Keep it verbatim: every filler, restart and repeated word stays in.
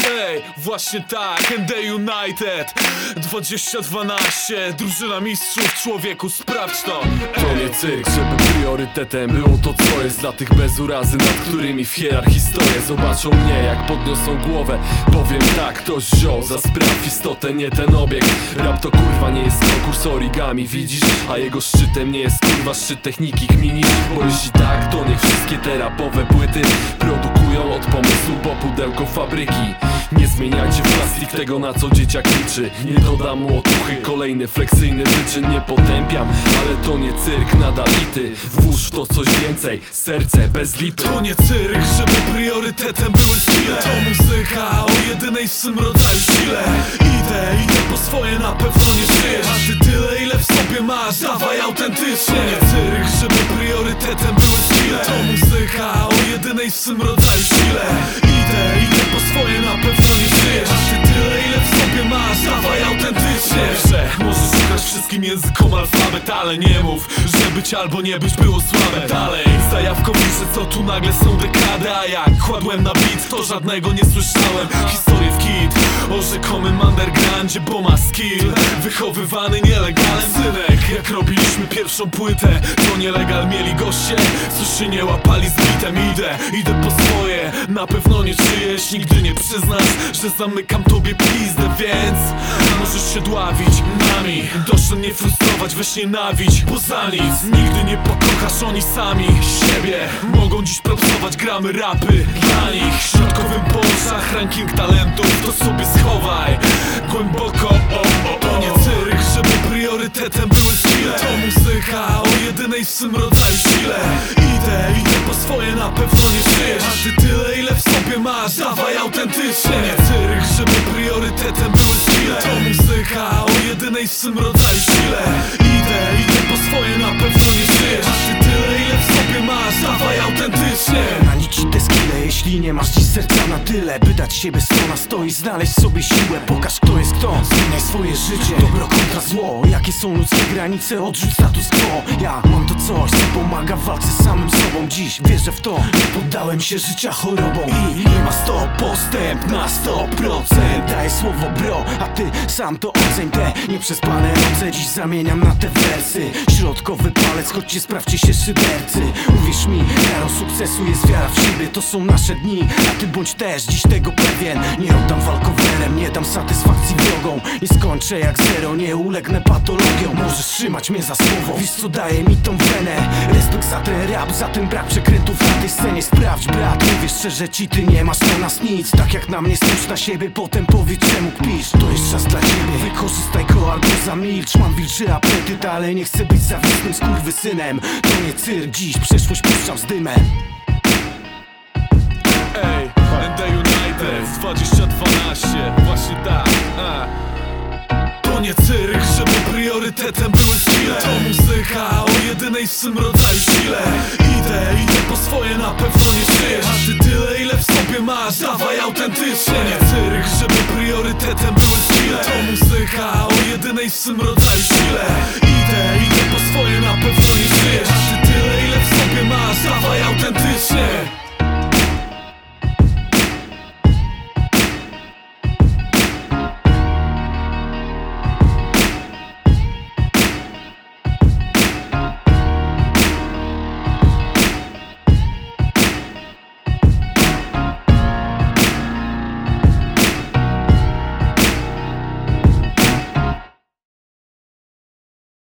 Ej, właśnie tak, N D United dwadzieścia dwanaście, drużyna mistrzów, człowieku, sprawdź to. To nie cyrk, żeby priorytetem było to, co jest dla tych bez urazy, nad którymi w hierarchii stoję. Zobaczą mnie, jak podniosą głowę, powiem tak, ktoś wziął za spraw istotę, nie ten obiekt. Rap to kurwa nie jest konkurs origami, widzisz? A jego szczytem nie jest kurwa szczyt techniki kminisz. Bo jeśli tak, to niech wszystkie te rapowe płyty produkują od pomysłu po pudełko fabryki. Nie zmieniajcie w plastik tego, na co dzieciak liczy. Nie dodam mu otuchy, kolejny fleksyjny wyczyn nie potępiam, ale to nie cyrk, nadal ity. Włóż w to coś więcej, serce bez lipy. To nie cyrk, żeby priorytetem były skille. To muzyka o jedynej w swym rodzaju sile. Idę, idę po swoje, na pewno nie żyjesz. A ty tyle, ile w sobie masz, dawaj autentycznie. To nie cyrk, żeby priorytetem były skille. To muzyka o jedynej w swym rodzaju sile. Idę, idę po swoje, na pewno nie żyjesz. A ty tyle, ile w sobie masz, dawaj autentycznie. Że możesz szukać wszystkim językom alfabet, ale nie mów, że być albo nie być było słabe. Dalej, zajawką piszę, co tu nagle są dekady. A jak kładłem na beat, to żadnego nie słyszałem. Historię w kit o rzekomym undergroundzie, bo ma skill. Wychowywany nielegalem synek. Jak robiliśmy pierwszą płytę, to nielegal mieli goście, co się nie łapali z bitem. Idę, idę po swoje, na pewno nie czyjeś. Nigdy nie przyznasz, że zamykam tobie pizdę, więc możesz się dławić nami. Doszło nie frustrować, weź nienawidź, bo za nic nigdy nie pokochasz, oni sami siebie mogą dziś propsować, gramy rapy dla nich. Środkowym po oczach ranking talentów, to sobie schowaj głęboko, o, o, o. To nie cyrk, żeby priorytetem były skille. To muzyka o jedynej w swym rodzaju sile. Idę, idę po swoje, na pewno nie żyjesz. A ty tyle, ile w sobie masz, dawaj autentycznie. To nie cyrk, żeby priorytetem były skille. To muzyka o jedynej w swym rodzaju sile. Idę, idę po swoje, na pewno nie żyjesz. A ty tyle, ile w sobie masz, dawaj autentycznie. Na nic ci te skille, jeśli nie masz dziś serca na tyle, by dać siebie sto na sto i znaleźć sobie siłę. Pokaż, kto jest kto, zmieniaj swoje życie. Dobro kontra zło, jakie są ludzkie granice, odrzuć status quo. Ja mam to coś, co pomaga w walce z samym sobą. Dziś wierzę w to, nie poddałem się życia chorobą. I nie ma sto, postęp na sto procent. Daję słowo bro, a ty sam to oceń. Te nieprzespane noce dziś zamieniam na te wersy. Środkowy palec, chodźcie sprawdźcie się szydercy. Uwierz mi, miarą sukcesu jest wiara w siebie. To są nasze dni, a ty bądź też dziś tego pewien. Nie oddam walkowerem, nie dam satysfakcji wrogą. Nie skończę jak zero, nie ulegnę patologią. Możesz trzymać mnie za słowo, wiesz co daje mi tą wenę. Respekt za ten rap, za ten brak przekrętów na tej scenie. Sprawdź brat, mówię szczerze ci, ty nie masz na nas nic. Tak jak na mnie spójrz na siebie, potem powiedz czemu kpisz. To jest czas dla ciebie, wykorzystaj go albo zamilcz. Mam wilczy apetyt, ale nie chcę być zawistnym skurwysynem. To nie cyrk, dziś przeszłość puszczam z dymem. Ej, N D United dwadzieścia dwanaście, właśnie tak, a. To nie cyrk, żeby priorytetem były skille. To muzyka o jedynej w swym rodzaju sile. Idę, idę po swoje, na pewno nie żyjesz. A ty tyle, ile w sobie masz, dawaj autentycznie. To nie cyrk, żeby priorytetem były skille. To muzyka o jedynej w swym rodzaju sile. Idę, idę po swoje, na pewno nie żyjesz. A ty tyle, ile w sobie masz, dawaj autentycznie.